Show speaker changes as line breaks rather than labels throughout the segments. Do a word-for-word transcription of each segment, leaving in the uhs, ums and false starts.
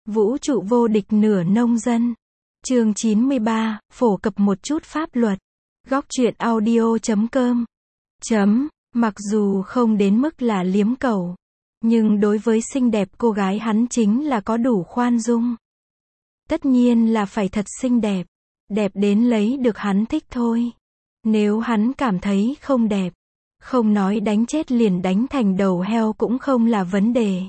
Vũ trụ vô địch nửa nông dân. Chương chín mươi ba, phổ cập một chút pháp luật. Góc truyện audio chấm com. Chấm, mặc dù không đến mức là liếm cầu, nhưng đối với xinh đẹp cô gái hắn chính là có đủ khoan dung. Tất nhiên là phải thật xinh đẹp, đẹp đến lấy được hắn thích thôi. Nếu hắn cảm thấy không đẹp, không nói đánh chết liền đánh thành đầu heo cũng không là vấn đề.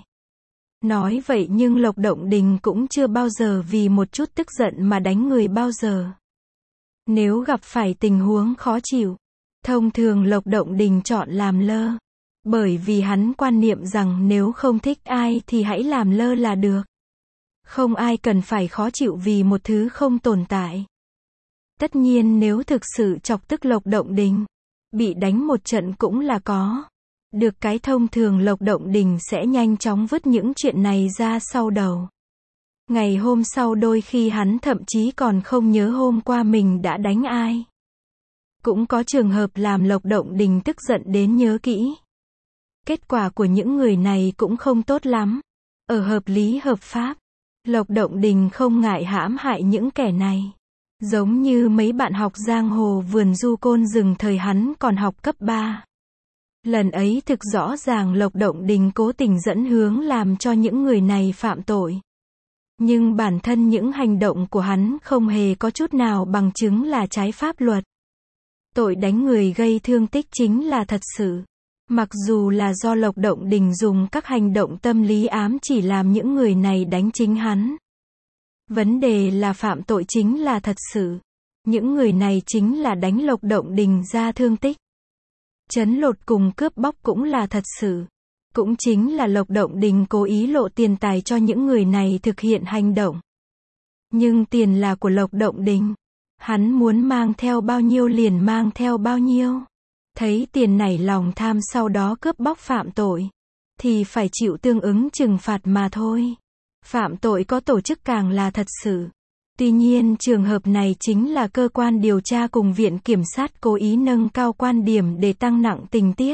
Nói vậy nhưng Lộc Động Đình cũng chưa bao giờ vì một chút tức giận mà đánh người bao giờ. Nếu gặp phải tình huống khó chịu, thông thường Lộc Động Đình chọn làm lơ. Bởi vì hắn quan niệm rằng nếu không thích ai thì hãy làm lơ là được. Không ai cần phải khó chịu vì một thứ không tồn tại. Tất nhiên nếu thực sự chọc tức Lộc Động Đình, bị đánh một trận cũng là có. Được cái thông thường Lộc Động Đình sẽ nhanh chóng vứt những chuyện này ra sau đầu. Ngày hôm sau đôi khi hắn thậm chí còn không nhớ hôm qua mình đã đánh ai. Cũng có trường hợp làm Lộc Động Đình tức giận đến nhớ kỹ. Kết quả của những người này cũng không tốt lắm. Ở hợp lý hợp pháp, Lộc Động Đình không ngại hãm hại những kẻ này. Giống như mấy bạn học giang hồ vườn du côn rừng thời hắn còn học cấp ba. Lần ấy thực rõ ràng Lộc Động Đình cố tình dẫn hướng làm cho những người này phạm tội. Nhưng bản thân những hành động của hắn không hề có chút nào bằng chứng là trái pháp luật. Tội đánh người gây thương tích chính là thật sự. Mặc dù là do Lộc Động Đình dùng các hành động tâm lý ám chỉ làm những người này đánh chính hắn. Vấn đề là phạm tội chính là thật sự. Những người này chính là đánh Lộc Động Đình ra thương tích. Trấn lột cùng cướp bóc cũng là thật sự. Cũng chính là Lộc Động Đình cố ý lộ tiền tài cho những người này thực hiện hành động. Nhưng tiền là của Lộc Động Đình. Hắn muốn mang theo bao nhiêu liền mang theo bao nhiêu. Thấy tiền nảy lòng tham sau đó cướp bóc phạm tội, thì phải chịu tương ứng trừng phạt mà thôi. Phạm tội có tổ chức càng là thật sự. Tuy nhiên trường hợp này chính là cơ quan điều tra cùng viện kiểm sát cố ý nâng cao quan điểm để tăng nặng tình tiết.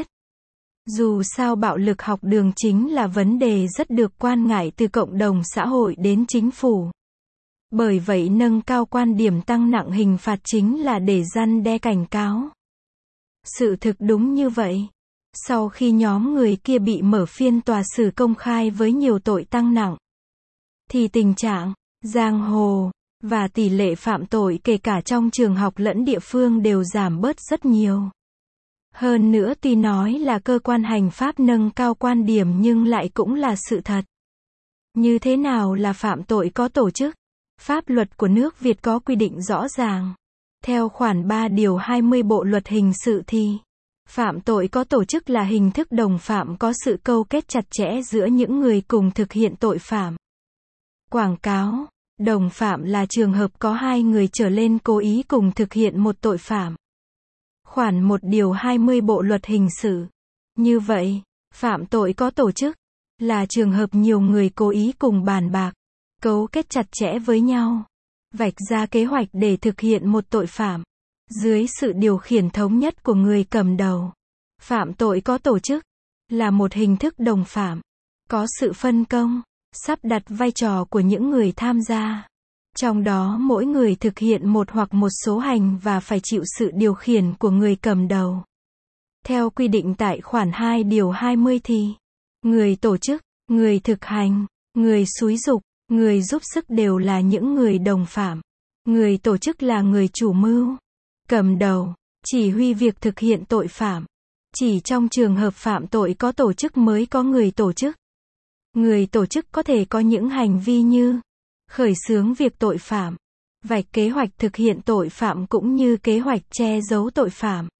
Dù sao bạo lực học đường chính là vấn đề rất được quan ngại từ cộng đồng xã hội đến chính phủ. Bởi vậy nâng cao quan điểm tăng nặng hình phạt chính là để răn đe cảnh cáo. Sự thực đúng như vậy. Sau khi nhóm người kia bị mở phiên tòa xử công khai với nhiều tội tăng nặng, thì tình trạng, giang hồ, và tỷ lệ phạm tội kể cả trong trường học lẫn địa phương đều giảm bớt rất nhiều. Hơn nữa tuy nói là cơ quan hành pháp nâng cao quan điểm nhưng lại cũng là sự thật. Như thế nào là phạm tội có tổ chức? Pháp luật của nước Việt có quy định rõ ràng. Theo khoản ba điều hai mươi Bộ luật hình sự thì, phạm tội có tổ chức là hình thức đồng phạm có sự câu kết chặt chẽ giữa những người cùng thực hiện tội phạm. Quảng cáo, đồng phạm là trường hợp có hai người trở lên cố ý cùng thực hiện một tội phạm. Khoản một điều hai mươi Bộ luật hình sự. Như vậy, phạm tội có tổ chức là trường hợp nhiều người cố ý cùng bàn bạc, cấu kết chặt chẽ với nhau, vạch ra kế hoạch để thực hiện một tội phạm, dưới sự điều khiển thống nhất của người cầm đầu. Phạm tội có tổ chức là một hình thức đồng phạm, có sự phân công, sắp đặt vai trò của những người tham gia. Trong đó mỗi người thực hiện một hoặc một số hành và phải chịu sự điều khiển của người cầm đầu. Theo quy định tại khoản hai điều hai mươi thì, người tổ chức, người thực hành, người xúi giục, người giúp sức đều là những người đồng phạm. Người tổ chức là người chủ mưu, cầm đầu, chỉ huy việc thực hiện tội phạm. Chỉ trong trường hợp phạm tội có tổ chức mới có người tổ chức. Người tổ chức có thể có những hành vi như khởi xướng việc tội phạm, vạch kế hoạch thực hiện tội phạm cũng như kế hoạch che giấu tội phạm,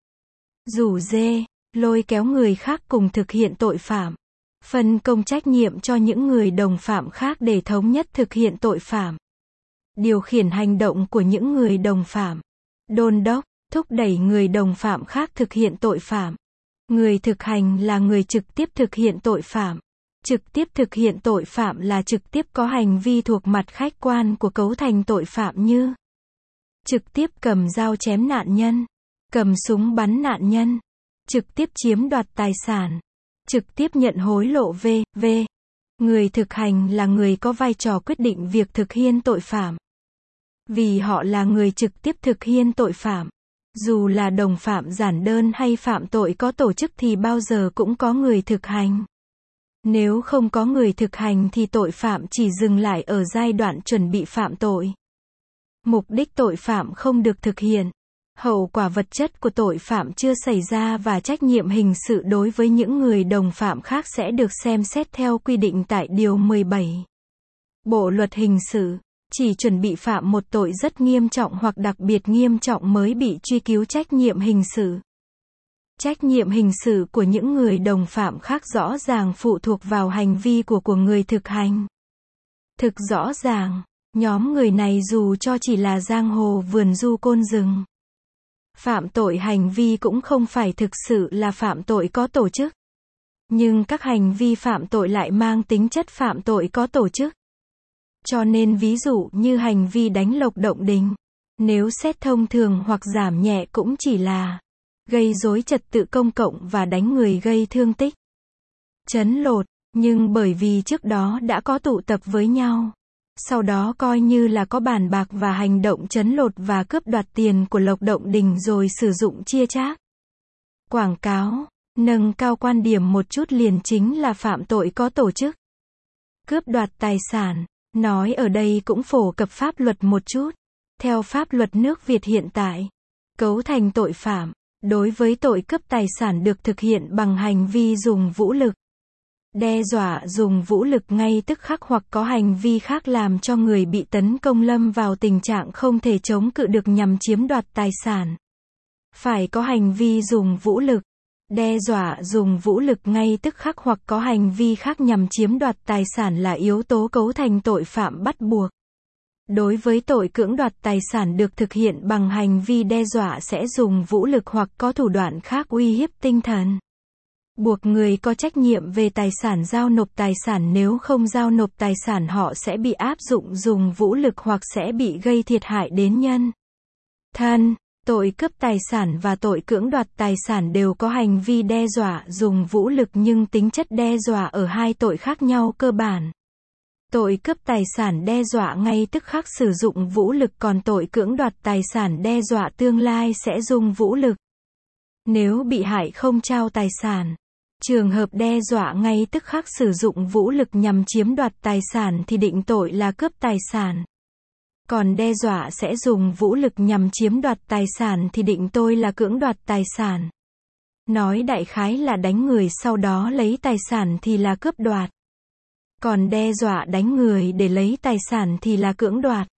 rủ rê, lôi kéo người khác cùng thực hiện tội phạm, phân công trách nhiệm cho những người đồng phạm khác để thống nhất thực hiện tội phạm, điều khiển hành động của những người đồng phạm, đôn đốc, thúc đẩy người đồng phạm khác thực hiện tội phạm. Người thực hành là người trực tiếp thực hiện tội phạm. Trực tiếp thực hiện tội phạm là trực tiếp có hành vi thuộc mặt khách quan của cấu thành tội phạm như trực tiếp cầm dao chém nạn nhân, cầm súng bắn nạn nhân, trực tiếp chiếm đoạt tài sản, trực tiếp nhận hối lộ v.v. Người thực hành là người có vai trò quyết định việc thực hiện tội phạm. Vì họ là người trực tiếp thực hiện tội phạm. Dù là đồng phạm giản đơn hay phạm tội có tổ chức thì bao giờ cũng có người thực hành. Nếu không có người thực hành thì tội phạm chỉ dừng lại ở giai đoạn chuẩn bị phạm tội. Mục đích tội phạm không được thực hiện. Hậu quả vật chất của tội phạm chưa xảy ra và trách nhiệm hình sự đối với những người đồng phạm khác sẽ được xem xét theo quy định tại Điều mười bảy. Bộ Luật Hình sự. Chỉ chuẩn bị phạm một tội rất nghiêm trọng hoặc đặc biệt nghiêm trọng mới bị truy cứu trách nhiệm hình sự. Trách nhiệm hình sự của những người đồng phạm khác rõ ràng phụ thuộc vào hành vi của của người thực hành. Thực rõ ràng, nhóm người này dù cho chỉ là giang hồ vườn du côn rừng. Phạm tội hành vi cũng không phải thực sự là phạm tội có tổ chức. Nhưng các hành vi phạm tội lại mang tính chất phạm tội có tổ chức. Cho nên ví dụ như hành vi đánh lộc động đình, nếu xét thông thường hoặc giảm nhẹ cũng chỉ là gây rối trật tự công cộng và đánh người gây thương tích. Trấn lột, nhưng bởi vì trước đó đã có tụ tập với nhau, sau đó coi như là có bàn bạc và hành động trấn lột và cướp đoạt tiền của lộc động đình rồi sử dụng chia chác. Quảng cáo, nâng cao quan điểm một chút liền chính là phạm tội có tổ chức. Cướp đoạt tài sản. Nói ở đây cũng phổ cập pháp luật một chút. Theo pháp luật nước Việt hiện tại, cấu thành tội phạm, đối với tội cướp tài sản được thực hiện bằng hành vi dùng vũ lực, đe dọa dùng vũ lực ngay tức khắc hoặc có hành vi khác làm cho người bị tấn công lâm vào tình trạng không thể chống cự được nhằm chiếm đoạt tài sản. Phải có hành vi dùng vũ lực, đe dọa dùng vũ lực ngay tức khắc hoặc có hành vi khác nhằm chiếm đoạt tài sản là yếu tố cấu thành tội phạm bắt buộc. Đối với tội cưỡng đoạt tài sản được thực hiện bằng hành vi đe dọa sẽ dùng vũ lực hoặc có thủ đoạn khác uy hiếp tinh thần. Buộc người có trách nhiệm về tài sản giao nộp tài sản, nếu không giao nộp tài sản họ sẽ bị áp dụng dùng vũ lực hoặc sẽ bị gây thiệt hại đến nhân thân. Tội cướp tài sản và tội cưỡng đoạt tài sản đều có hành vi đe dọa dùng vũ lực nhưng tính chất đe dọa ở hai tội khác nhau cơ bản. Tội cướp tài sản đe dọa ngay tức khắc sử dụng vũ lực, còn tội cưỡng đoạt tài sản đe dọa tương lai sẽ dùng vũ lực. Nếu bị hại không trao tài sản, trường hợp đe dọa ngay tức khắc sử dụng vũ lực nhằm chiếm đoạt tài sản thì định tội là cướp tài sản. Còn đe dọa sẽ dùng vũ lực nhằm chiếm đoạt tài sản thì định tội là cưỡng đoạt tài sản. Nói đại khái là đánh người sau đó lấy tài sản thì là cướp đoạt. Còn đe dọa đánh người để lấy tài sản thì là cưỡng đoạt.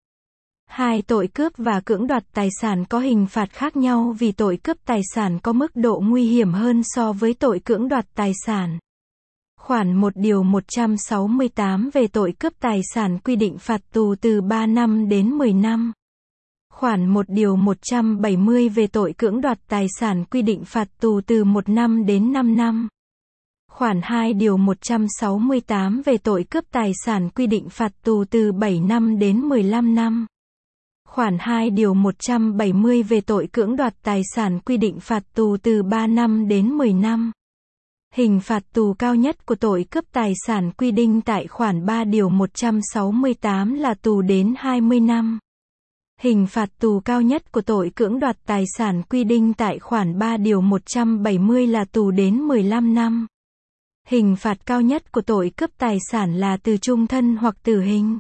Hai tội cướp và cưỡng đoạt tài sản có hình phạt khác nhau vì tội cướp tài sản có mức độ nguy hiểm hơn so với tội cưỡng đoạt tài sản. Khoản một điều một trăm sáu mươi tám về tội cướp tài sản quy định phạt tù từ ba năm đến mười năm. Khoản một điều một trăm bảy mươi về tội cưỡng đoạt tài sản quy định phạt tù từ một năm đến năm năm. Khoản hai điều một trăm sáu mươi tám về tội cướp tài sản quy định phạt tù từ bảy năm đến mười lăm năm. Khoản hai điều một trăm bảy mươi về tội cưỡng đoạt tài sản quy định phạt tù từ ba năm đến mười năm. Hình phạt tù cao nhất của tội cướp tài sản quy định tại khoản ba điều một trăm sáu mươi tám là tù đến hai mươi năm. Hình phạt tù cao nhất của tội cưỡng đoạt tài sản quy định tại khoản ba điều một trăm bảy mươi là tù đến mười lăm năm. Hình phạt cao nhất của tội cướp tài sản là từ chung thân hoặc tử hình.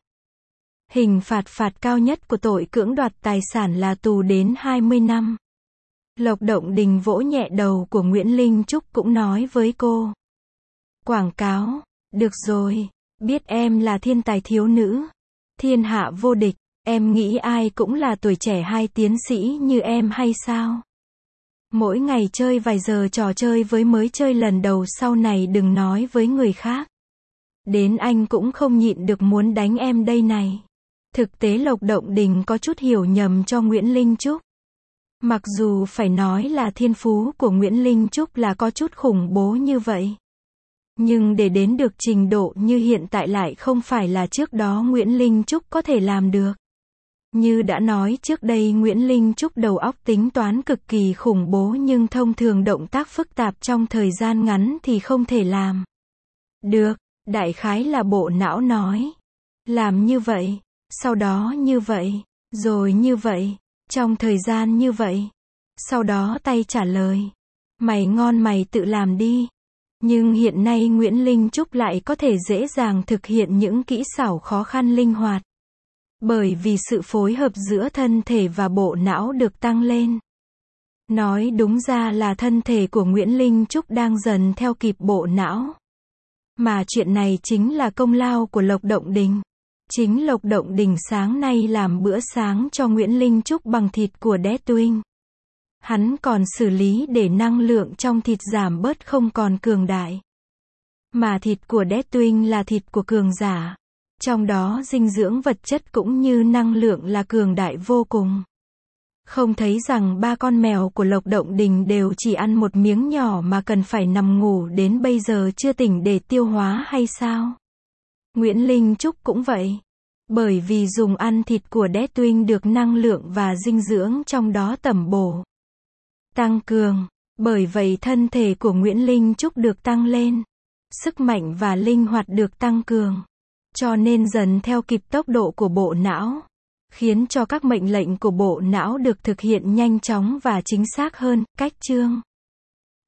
Hình phạt phạt cao nhất của tội cưỡng đoạt tài sản là tù đến hai mươi năm. Lộc Động Đình vỗ nhẹ đầu của Nguyễn Linh Trúc cũng nói với cô. Quảng cáo, được rồi, biết em là thiên tài thiếu nữ, thiên hạ vô địch, em nghĩ ai cũng là tuổi trẻ hay tiến sĩ như em hay sao? Mỗi ngày chơi vài giờ trò chơi với mới chơi lần đầu, sau này đừng nói với người khác. Đến anh cũng không nhịn được muốn đánh em đây này. Thực tế Lộc Động Đình có chút hiểu nhầm cho Nguyễn Linh Trúc. Mặc dù phải nói là thiên phú của Nguyễn Linh Trúc là có chút khủng bố như vậy. Nhưng để đến được trình độ như hiện tại lại không phải là trước đó Nguyễn Linh Trúc có thể làm được. Như đã nói trước đây, Nguyễn Linh Trúc đầu óc tính toán cực kỳ khủng bố nhưng thông thường động tác phức tạp trong thời gian ngắn thì không thể làm được. Đại khái là bộ não nói. Làm như vậy, sau đó như vậy, rồi như vậy, trong thời gian như vậy. Sau đó tay trả lời. Mày ngon mày tự làm đi. Nhưng hiện nay Nguyễn Linh Trúc lại có thể dễ dàng thực hiện những kỹ xảo khó khăn linh hoạt. Bởi vì sự phối hợp giữa thân thể và bộ não được tăng lên. Nói đúng ra là thân thể của Nguyễn Linh Trúc đang dần theo kịp bộ não. Mà chuyện này chính là công lao của Lộc Động Đình. Chính Lộc Động Đình sáng nay làm bữa sáng cho Nguyễn Linh Trúc bằng thịt của Deathwing. Hắn còn xử lý để năng lượng trong thịt giảm bớt không còn cường đại. Mà thịt của Deathwing là thịt của cường giả. Trong đó dinh dưỡng vật chất cũng như năng lượng là cường đại vô cùng. Không thấy rằng ba con mèo của Lộc Động Đình đều chỉ ăn một miếng nhỏ mà cần phải nằm ngủ đến bây giờ chưa tỉnh để tiêu hóa hay sao? Nguyễn Linh Trúc cũng vậy. Bởi vì dùng ăn thịt của Deathwing được năng lượng và dinh dưỡng trong đó tẩm bổ. Tăng cường. Bởi vậy thân thể của Nguyễn Linh Trúc được tăng lên. Sức mạnh và linh hoạt được tăng cường. Cho nên dần theo kịp tốc độ của bộ não. Khiến cho các mệnh lệnh của bộ não được thực hiện nhanh chóng và chính xác hơn. Cách chương